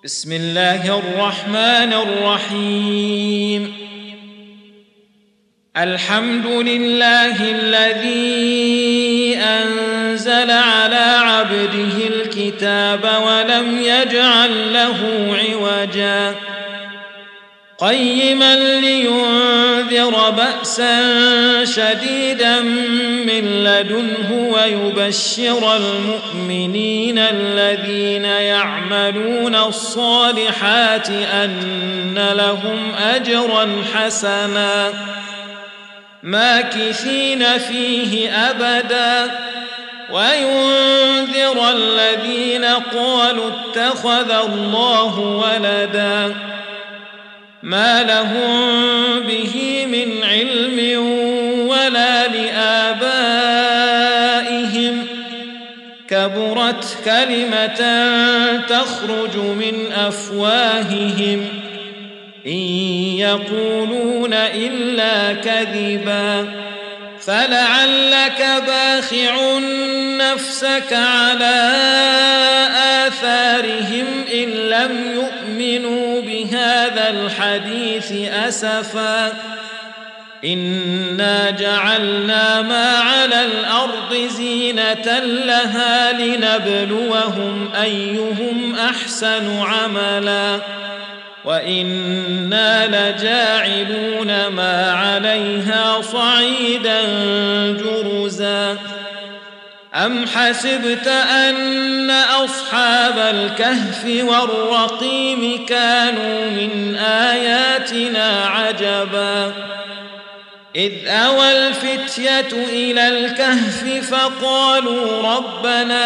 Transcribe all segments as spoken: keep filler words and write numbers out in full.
بسم الله الرحمن الرحيم. الحمد لله الذي أنزل على عبده الكتاب ولم يجعل له عوجا قيما لينذر بأسا شديدا من لدنه ويبشر المؤمنين الذين يعملون الصالحات أن لهم أجرا حسنا ماكثين فيه أبدا وينذر الذين قالوا اتخذ الله ولدا ما لهم به من علم ولا لآبائهم كبرت كلمة تخرج من أفواههم إن يقولون إلا كذبا فلعلك باخع نفسك على آثارهم إن لم يؤمنوا بهذا الحديث أسفا إنا جعلنا ما على الأرض زينة لها لنبلوهم أيهم أحسن عملا وإنا لجاعلون ما عليها صعيدا جرزا أم حسبت أن أصحاب الكهف والرقيم كانوا من آياتنا عجبا إذ أوى الفتية إلى الكهف فقالوا ربنا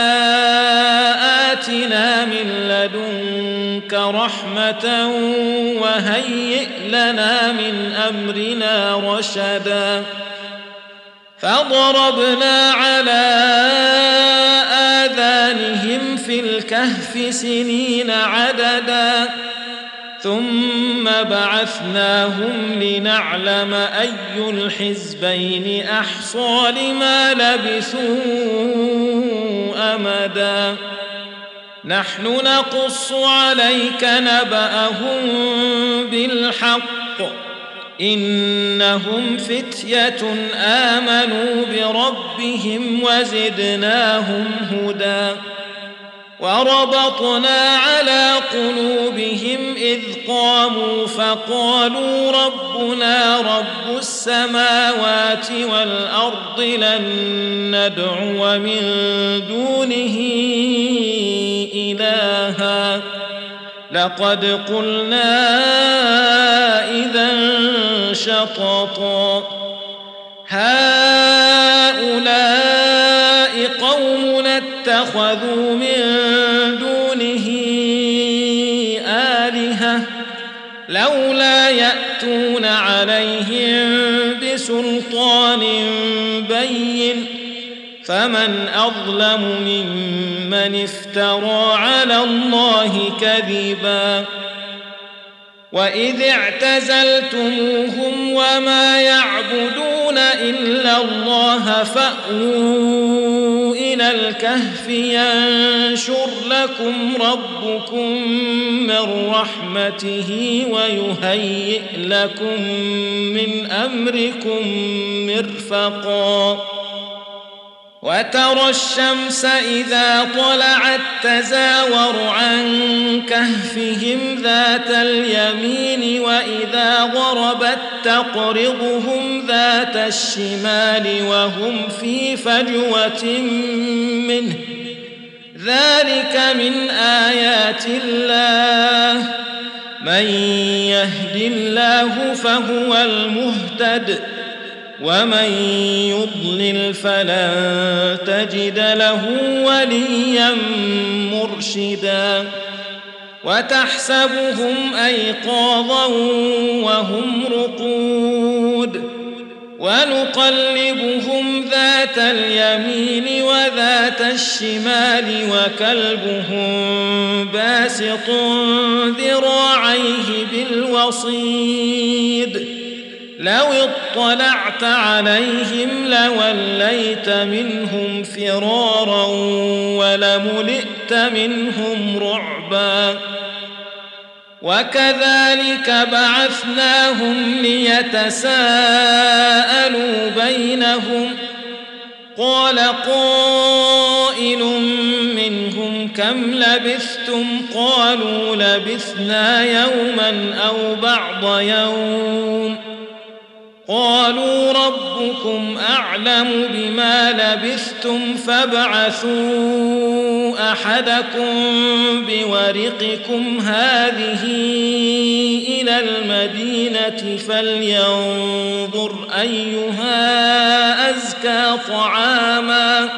آتنا من لدنك رحمة وهيئ لنا من أمرنا رشدا فضربنا على آذانهم في الكهف سنين عددا ثم بعثناهم لنعلم أي الحزبين أحصى لما لبثوا أمدا نحن نقص عليك نبأهم بالحق إنهم فتية آمنوا بربهم وزدناهم هدى وربطنا على قلوبهم إذ قاموا فقالوا ربنا رب السماوات والأرض لن ندعو من دونه إلها لقد قلنا إذا شططا هؤلاء قومنا اتخذوا من دونه آلهة لولا يأتون عليهم بسلطان بين فمن أظلم ممن افترى على الله كذبا وإذ اعتزلتموهم وما يعبدون إلا الله فأووا إلى الكهف ينشر لكم ربكم من رحمته ويهيئ لكم من أمركم مرفقا وترى الشمس إذا طلعت تزاور عن كهفهم ذات اليمين وإذا غربت تقرضهم ذات الشمال وهم في فجوة منه ذلك من آيات الله من يهد الله فهو المهتد ومن يضلل فلن تجد له وليا مرشدا وتحسبهم أيقاظا وهم رقود ونقلبهم ذات اليمين وذات الشمال وكلبهم باسط ذراعيه بالوصيد لو اطلعت عليهم لوليت منهم فرارا ولملئت منهم رعبا وكذلك بعثناهم ليتساءلوا بينهم قال قائل منهم كم لبثتم قالوا لبثنا يوما أو بعض يوم قالوا ربكم أعلم بما لبثتم فابعثوا أحدكم بورقكم هذه إلى المدينة فلينظر أيها أزكى طعاما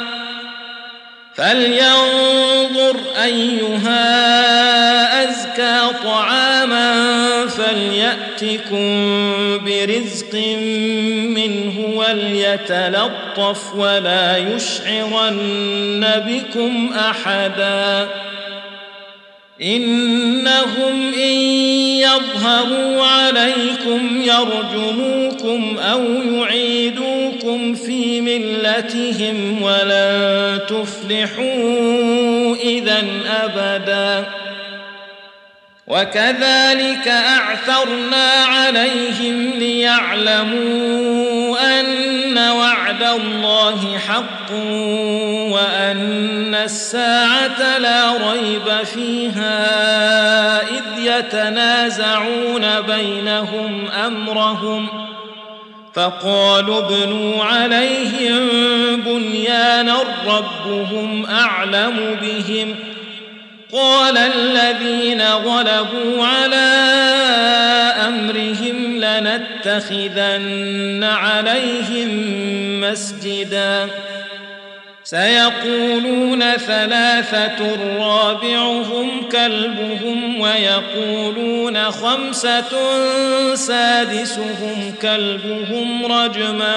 فلينظر أيها أزكى طعاما فليأتكم برزق منه وليتلطف ولا يشعرن بكم أحدا إنهم إن يظهروا عليكم يرجموكم أو يعيدوكم في ملتهم ولن تفلحوا إذا أبدا وكذلك أعثرنا عليهم ليعلموا أن وعد الله حق وأن الساعة لا ريب فيها إذ يتنازعون بينهم أمرهم فقالوا ابنوا عليهم بنيانا ربهم أعلم بهم قال الذين غلبوا على أمرهم لنتخذن عليهم مسجدا سيقولون ثلاثة رابعهم كلبهم ويقولون خمسة سادسهم كلبهم رجما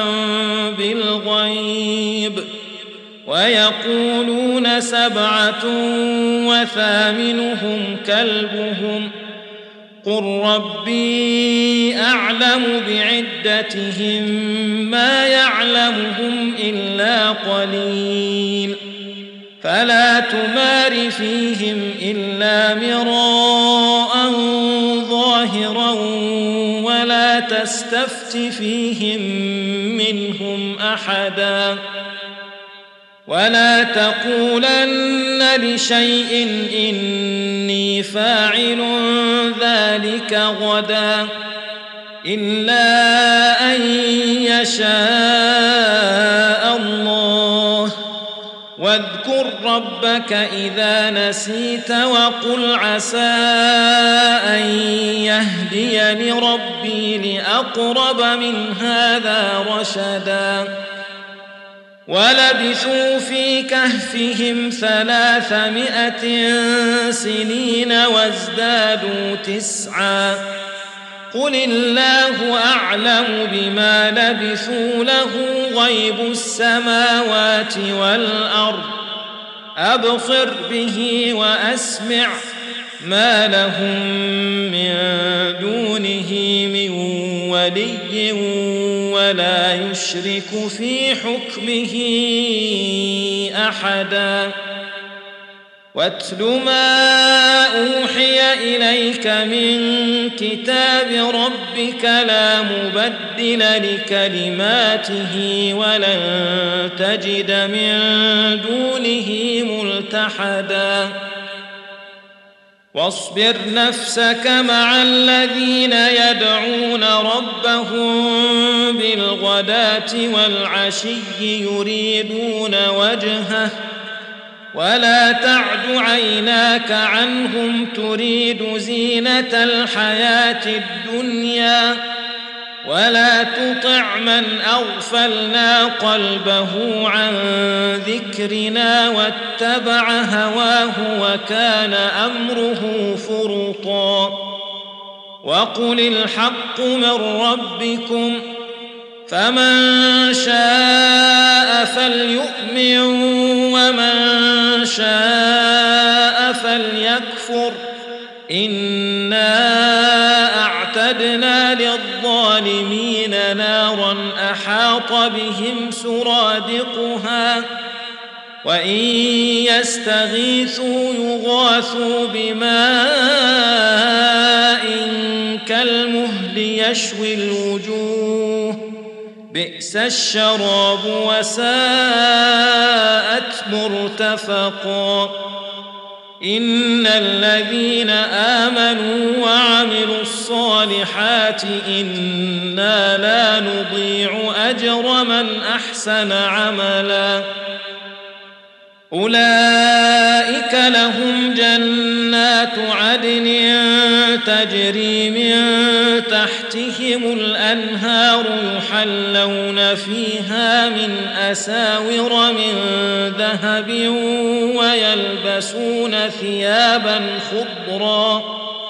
بالغيب ويقولون سبعة وثامنهم كلبهم قل ربي أعلم بعدتهم ما يعلمهم إلا قليل فلا تمار فيهم إلا مراء ظاهرا ولا تستفت فيهم منهم أحدا ولا تقولن لشيء إني فاعل ذلك غدا إلا أن يشاء الله واذكر ربك إذا نسيت وقل عسى أن يهديني ربي لأقرب من هذا رشدا ولبثوا في كهفهم ثلاثمائة سنين وازدادوا تسعا قل الله أعلم بما لبثوا له غيب السماوات والأرض أبصر به وأسمع ما لهم من دونه من ولي ولا يشرك في حكمه أحدا واتل ما أوحي إليك من كتاب ربك لا مبدل لكلماته ولن تجد من دونه ملتحدا واصبر نفسك مع الذين يدعون ربهم بالغداة والعشي يريدون وجهه ولا تعد عيناك عنهم تريد زينة الحياة الدنيا ولا تطع من أغفلنا قلبه عن ذكرنا واتبع هواه وكان أمره فرطا وقل الحق من ربكم فمن شاء فليؤمن ومن شاء فليكفر إنا أعتدنا للظالمين نارا أحاط بهم سرادقها وإن يستغيثوا يغاثوا بماء يشوي الوجوه بئس الشراب وساءت مرتفقا إن الذين آمنوا وعملوا الصالحات إنا لا نضيع أجر من أحسن عملا أولئك لهم جنات عدن تجري من تحتهم الأنهار يحلون فيها من أساور من ذهب ويلبسون ثيابا خضرا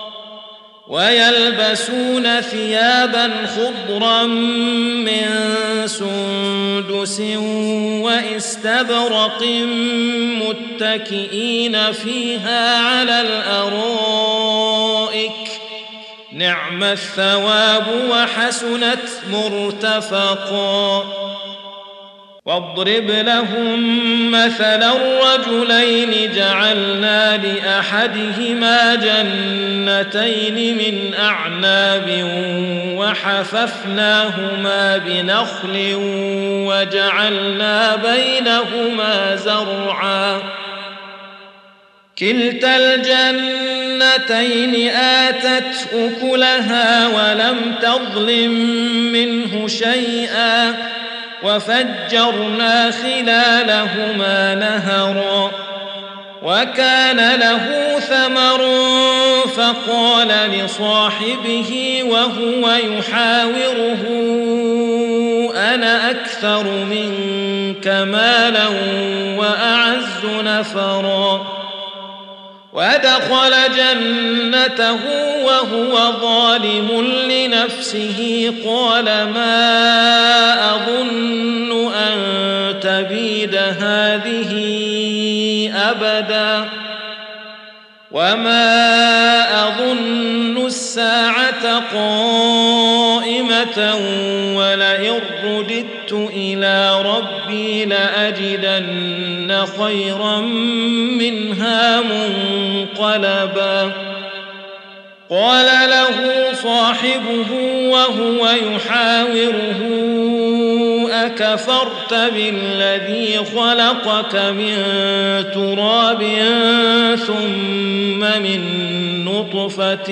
ويلبسون ثيابا خضرا من سندس واستبرق متكئين فيها على الأرائك نعم الثواب وحسنت مرتفقا واضرب لهم مثلا الرجلين جعلنا لأحدهما جنتين من أعناب وحففناهما بنخل وجعلنا بينهما زرعا كلتا الجنتين آتت أكلها ولم تظلم منه شيئا وفجرنا خلالهما نهرا وكان له ثمر فقال لصاحبه وهو يحاوره أنا أكثر منك مالا وأعز نفرا ودخل جنته وهو ظالم لنفسه قال ما أظن أن تبيد هذه أبدا وما أظن الساعة قائمة ولئن رددت إلى ربي لأجدن خيرا منها منقلبا قال له صاحبه وهو يحاوره أكفرت بالذي خلقك من تراب ثم من نطفة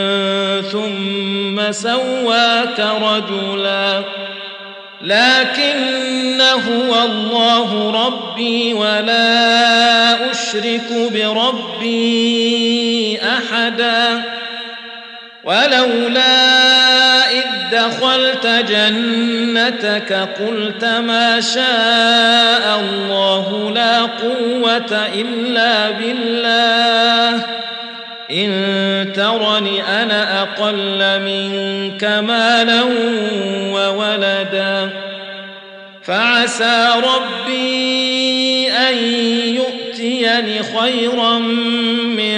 ثم سواك رجلا لكن هو الله ربي ولا أشرك بربي أحدا ولولا إذ دخلت جنتك قلت ما شاء الله لا قوة إلا بالله إن ترني أنا أقل منك مالا وولدا فعسى ربي أن يؤتيني خيرا من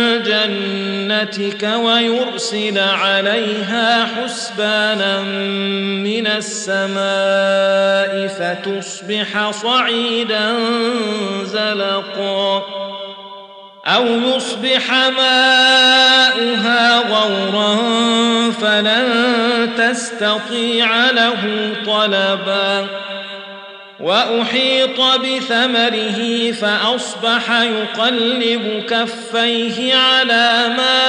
جنتك ويرسل عليها حسبانا من السماء فتصبح صعيدا زلقا أو يصبح ماؤها غورا فلن تستطيع له طلبا وأحيط بثمره فأصبح يقلب كفيه على ما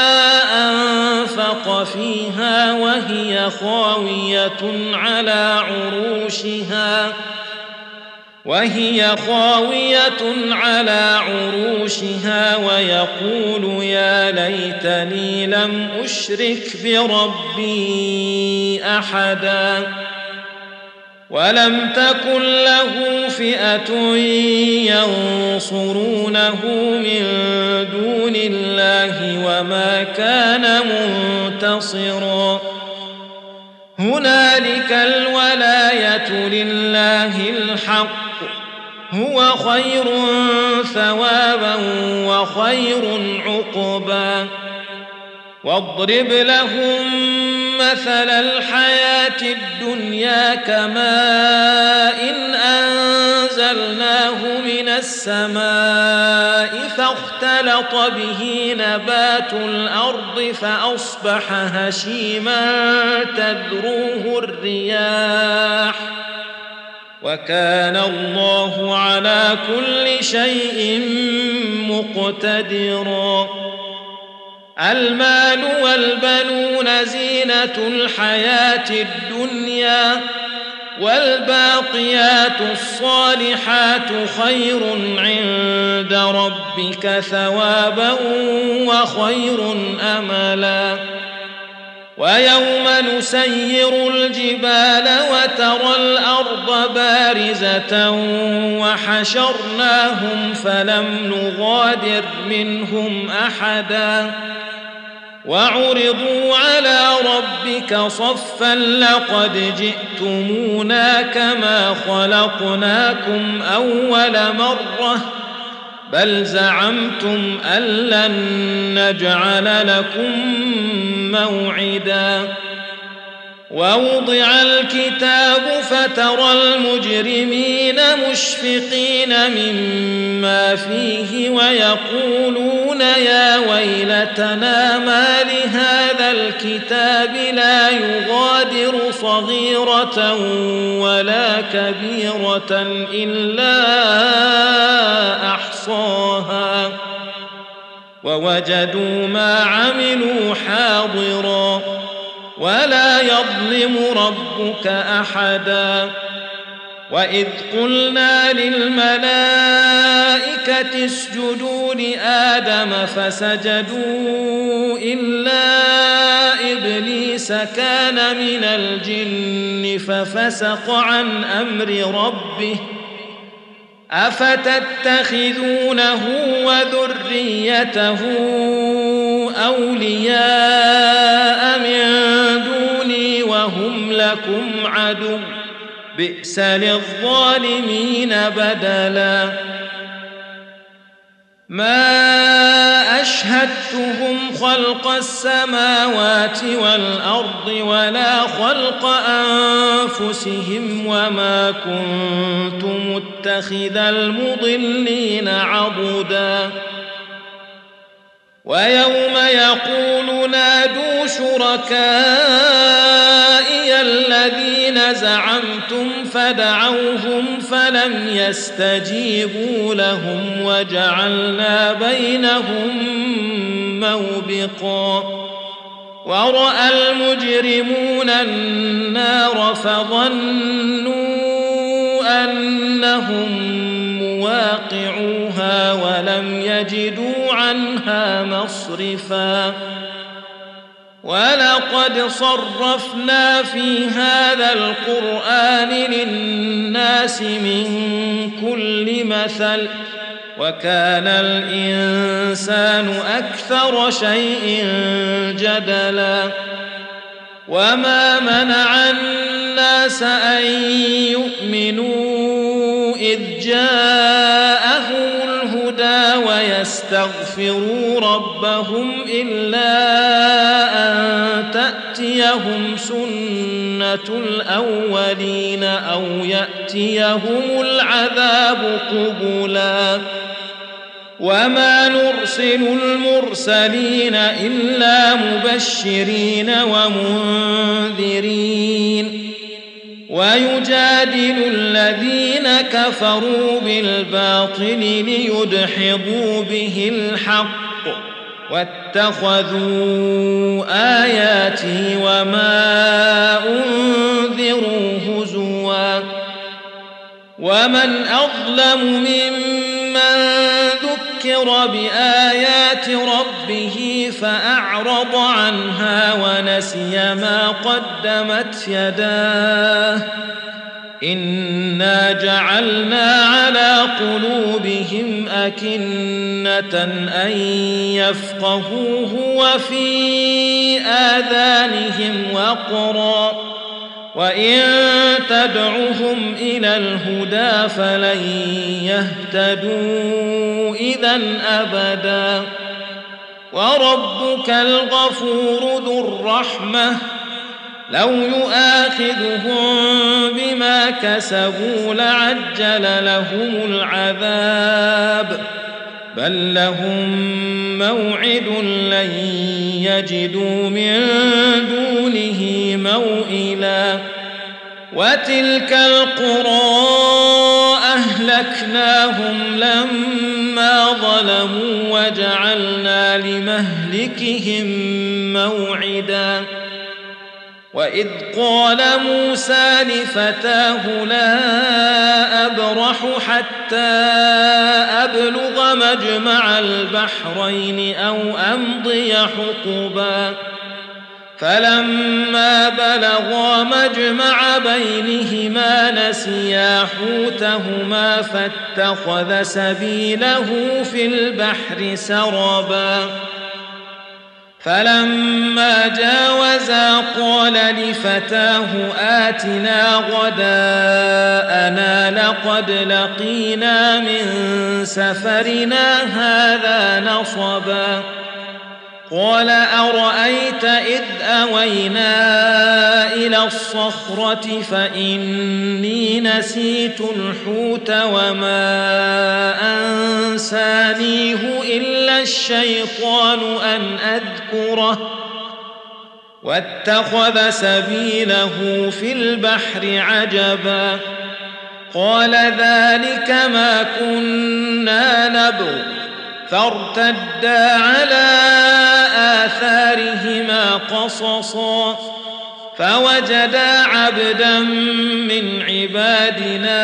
أنفق فيها وهي خاوية على عروشها وهي خاوية على عروشها ويقول يا ليتني لم أشرك بربي أحدا ولم تكن له فئة ينصرونه من دون الله وما كان منتصرا هنالك الولاية لله الحق هو خير ثوابا وخير عقبا واضرب لهم مثل الحياة الدنيا كماء إن أنزل أنزلناه من السماء فاختلط به نبات الأرض فأصبح هشيما تذروه الرياح وكان الله على كل شيء مقتدرا. المال والبنون زينة الحياة الدنيا والباقيات الصالحات خير عند ربك ثوابا وخير أملا. ويوم نسير الجبال وترى الأرض بارزة وحشرناهم فلم نغادر منهم أحدا وعرضوا على ربك صفا لقد جئتمونا كما خلقناكم أول مرة بل زعمتم أن لن نجعل لكم موعدا. ووضع الكتاب فترى المجرمين مشفقين مما فيه ويقولون يا ويلتنا ما لهذا الكتاب لا يغادر صغيرة ولا كبيرة إلا أحصاها ووجدوا ما عملوا حاضرا ولا يظلم ربك أحدا. وإذ قلنا للملائكة اسجدوا لآدم فسجدوا إلا إبليس كان من الجن ففسق عن أمر ربه أفتتخذونه وذريته أولياء من دوني وهم لكم عدو بئس للظالمين بدلا. ما أشهدتهم خلق السماوات والأرض ولا خلق أنفسهم وما كنت متخذ المضلين عضدا. ويوم يقول نادوا شركائي الذين زعمتم فدعوهم فلم يستجيبوا لهم وجعلنا بينهم موبقا. ورأى المجرمون النار فظنوا أنهم مواقعوها ولم يجدوا عنها مصرفا. ولقد صرفنا في هذا القرآن للناس من كل مثل وكان الإنسان أكثر شيء جدلا. وما منع الناس أن يؤمنوا إذ جاءهم الهدى ويستغفروا ربهم إلا أن تأتيهم سنة الأولين أو يأتيهم العذاب قبلا. وما نرسل المرسلين إلا مبشرين ومنذرين ويجادل الذين كفروا بالباطل ليدحضوا به الحق واتخذوا آياتي وما أنذروا هزوا. ومن أظلم ممن ذكر بآيات ربه فأعرض عنها ونسي ما قدمت يداه إنا جعلنا على قلوبهم أكنة أن يفقهوه وفي آذانهم وقرا وإن تدعهم إلى الهدى فلن يهتدوا إذن أبدا. وربك الغفور ذو الرحمة لو يؤاخذهم بما كسبوا لعجل لهم العذاب بل لهم موعد لن يجدوا من دونه موئلا وتلك القرى أهلكناهم لما ظلموا وجعلنا لمهلكهم موعدا وإذ قال موسى لفتاه لا أبرح حتى أبلغ مجمع البحرين أو أمضي حقبا فلما بلغا مجمع بينهما نسيا حوتهما فاتخذ سبيله في البحر سربا فلما جاوزا قال لفتاه آتنا غداءنا لقد لقينا من سفرنا هذا نصبا قال أرأيت إذ أوينا إلى الصخرة فإني نسيت الحوت وما أنسانيه إلا الشيطان أن أذكره واتخذ سبيله في البحر عجبا قال ذلك ما كنا نبغ فارتدا على آثارهما قصصا فوجدا عبدا من عبادنا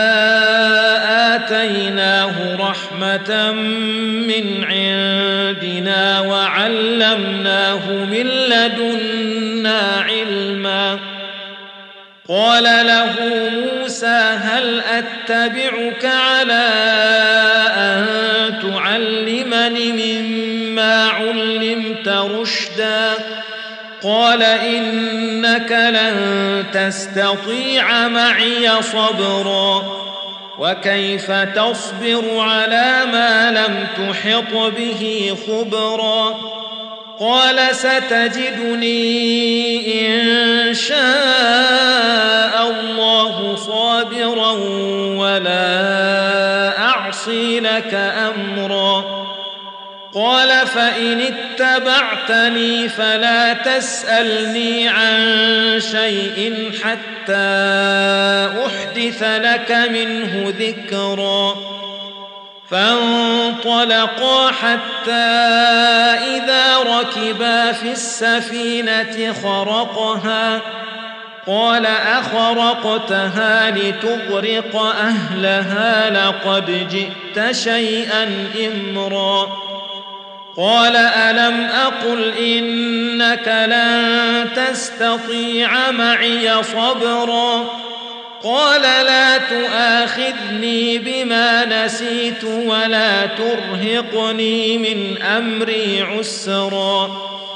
آتيناه رحمة من عندنا وعلمناه من لدنا علما قال له موسى هل أتبعك على أن تعلمني مما علمت رشدا قال إنك لن تستطيع معي صبرا وكيف تصبر على ما لم تحط به خبرا قال ستجدني إن شاء الله صابرا ولا أعصي لك أمرا قال فإن اتبعتني فلا تسألني عن شيء حتى أحدث لك منه ذكرا فانطلقا حتى إذا ركبا في السفينة خرقها قال أخرقتها لتغرق أهلها لقد جئت شيئا إمرا قال ألم أقل إنك لن تستطيع معي صبرا قال لا تؤاخذني بما نسيت ولا ترهقني من أمري عسرا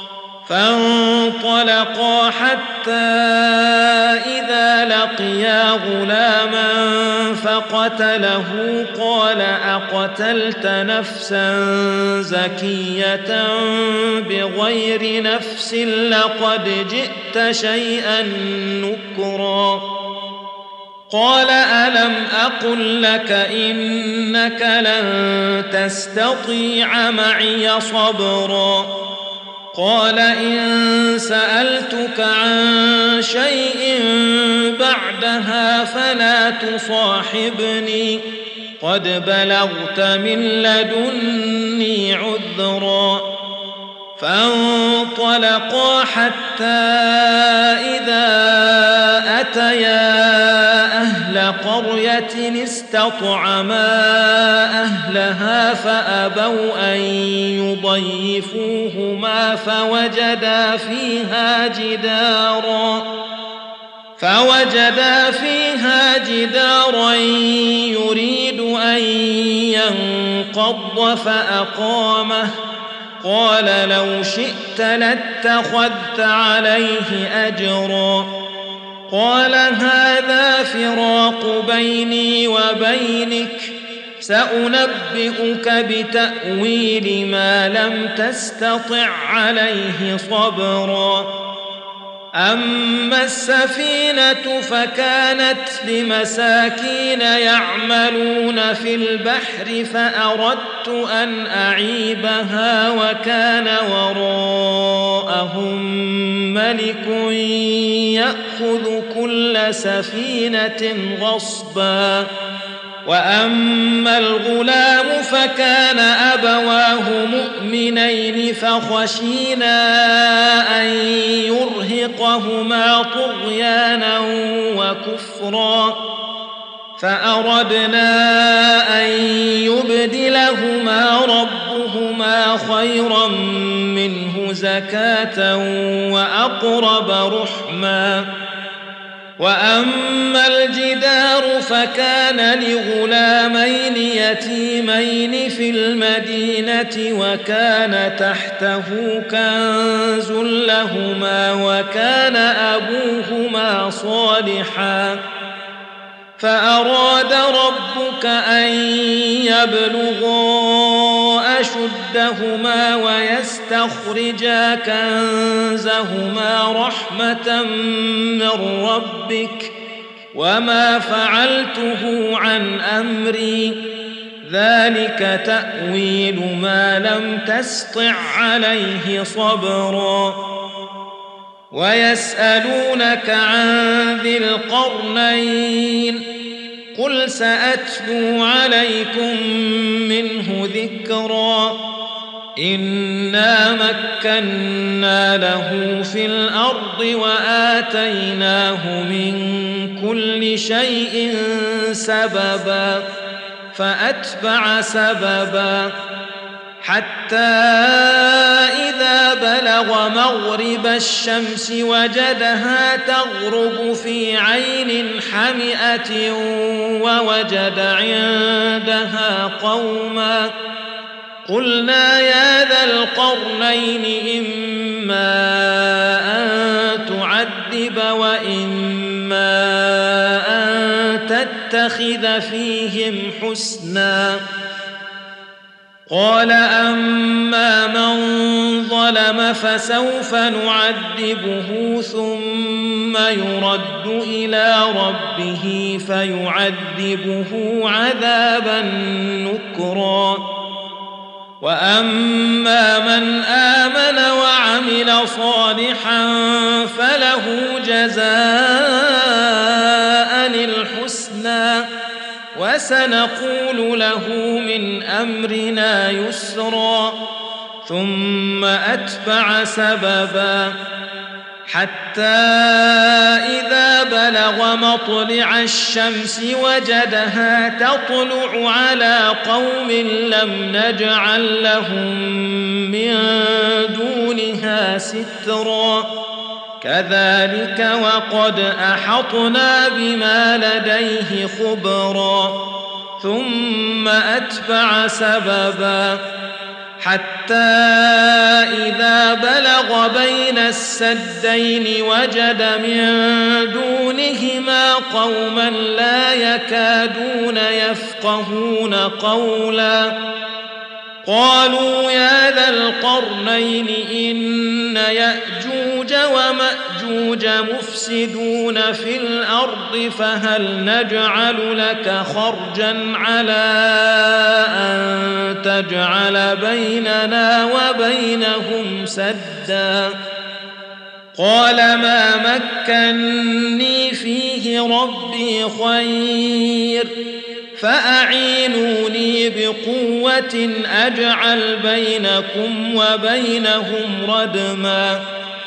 فانطلقا حتى إذا لقيا غلاما فقتله قال أقتلت نفسا زكية بغير نفس لقد جئت شيئا نكرا قال ألم أقل لك إنك لن تستطيع معي صبرا قال إن سألتك عن شيء بعدها فلا تصاحبني قد بلغت من لدني عذرا فانطلقا حتى إذا أتيا أهل قرية استطعما أهلها فأبوا أن يضيفوهما فوجدا فيها جدارا فوجدا فيها جدارا يريد أن ينقض فأقامه قال لو شئت لاتخذت عليه أجرا قال هذا فراق بيني وبينك سأنبئك بتأويل ما لم تستطع عليه صبرا أما السفينة فكانت لمساكين يعملون في البحر فأردت أن أعيبها وكان وراءهم ملك يأخذ كل سفينة غصبا. وأما الغلام فكان أبواه مؤمنين فخشينا أن يرهقهما طغيانا وكفرا فأردنا أن يبدلهما ربهما خيرا منه زكاة وأقرب رحما. وأما الجدار فكان لغلامين يتيمين في المدينة وكان تحته كنز لهما وكان أبوهما صالحا فأراد ربك أن يبلغا أشدهما ويستخرجا كنزهما رحمة من ربك وما فعلته عن أمري ذلك تأويل ما لم تسطع عليه صبرا. ويسألونك عن ذي القرنين قل سأتلو عليكم منه ذكرا. إنا مكنا له في الأرض وآتيناه من كل شيء سببا فأتبع سببا حتى إذا بلغ مغرب الشمس وجدها تغرب في عين حمئة ووجد عندها قوما قلنا يا ذا القرنين إما أن تعذب وإما أن تتخذ فيهم حسنا. قال أما من ظلم فسوف نعذبه ثم يرد إلى ربه فيعذبه عذابا نكرا. وأما من آمن وعمل صالحا فله جزاء الحسنى وسنقول له من أمرنا يسرا. ثم أتبع سببا حتى إذا بلغ مطلع الشمس وجدها تطلع على قوم لم نجعل لهم من دونها سترا. كذلك وقد أحطنا بما لديه خبرا. ثم أتبع سببا حتى إذا بلغ بين السدين وجد من دونهما قوما لا يكادون يفقهون قولا. قالوا يا ذا القرنين إن يأجوج ومأجوج مفسدون في الأرض فهل نجعل لك خرجا على أن تجعل بيننا وبينهم سدا. قال ما مكني فيه ربي خير فأعينوني بقوة أجعل بينكم وبينهم ردما.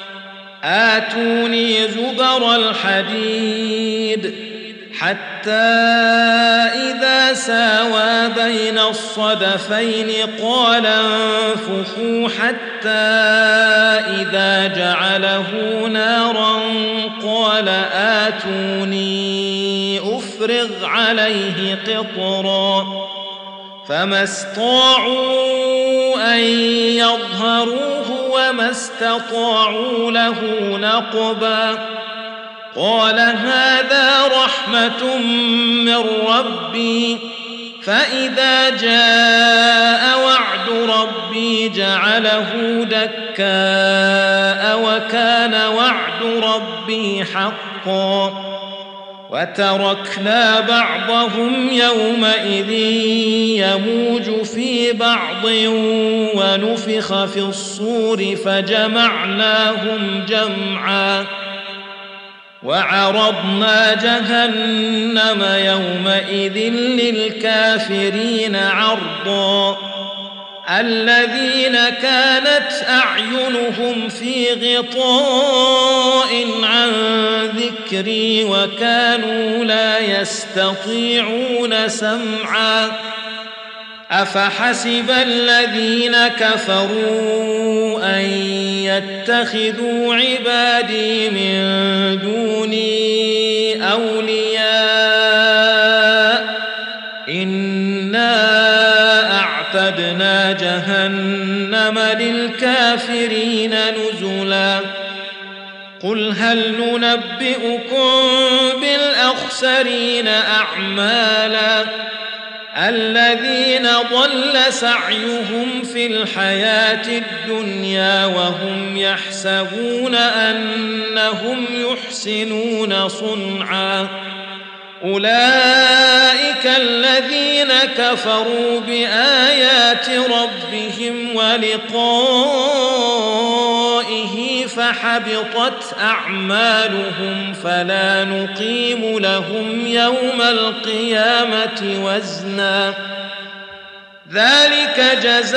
آتوني زبر الحديد حتى إذا ساوى بين الصدفين قال انفخوا حتى إذا جعله نارا قال آتوني أفرغ عليه قطرا. فما استطاعوا أن يظهروه وما استطاعوا له نقبا. قال هذا رحمة من ربي فإذا جاء وعد ربي جعله دكاء وكان وعد ربي حقا وتركنا بعضهم يومئذ يموج في بعض ونفخ في الصور فجمعناهم جمعا وعرضنا جهنم يومئذ للكافرين عرضا الذين كانت أعينهم في غطاء عن ذكري وكانوا لا يستطيعون سمعا أفحسب الذين كفروا أن يتخذوا عبادي من دوني أولياء إنا أعتدنا جهنم للكافرين نزلا قل هل ننبئكم بالأخسرين أعمالا الذين ضل سعيهم في الحياة الدنيا وهم يحسبون أنهم يحسنون صنعا أولئك الذين كفروا بآيات ربهم ولقائه فحبطت أعمالهم فلا نقيم لهم يوم القيامة وزنا ذلك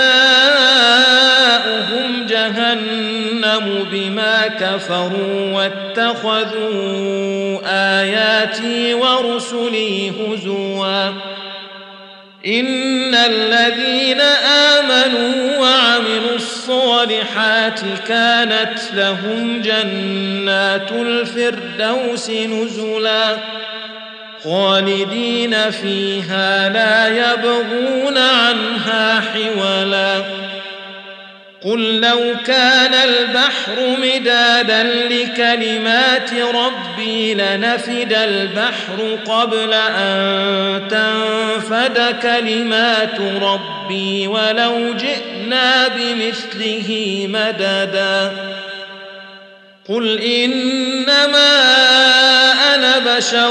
جزاؤهم جهنم بما كفروا واتخذوا آياتي ورسلي هزوا إن الذين آمنوا وعملوا الصالحات كانت لهم جنات الفردوس نزلا خالدين فيها لا يبغون عنها حولا قل لو كان البحر مدادا لكلمات ربي لنفد البحر قبل أن تنفد كلمات ربي ولو جئنا بمثله مددا قل إنما أنا بشر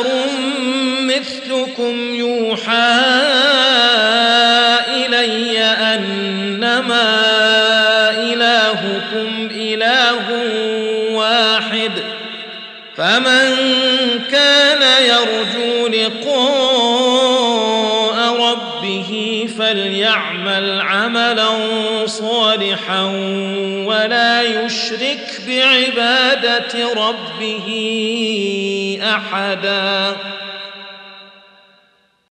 مثلكم يوحى إلي أنما إلهكم إله واحد فمن كان يرجو لقاء ربه فليعمل عملا صالحا ولا يشرك بعبادة ربه أحدا.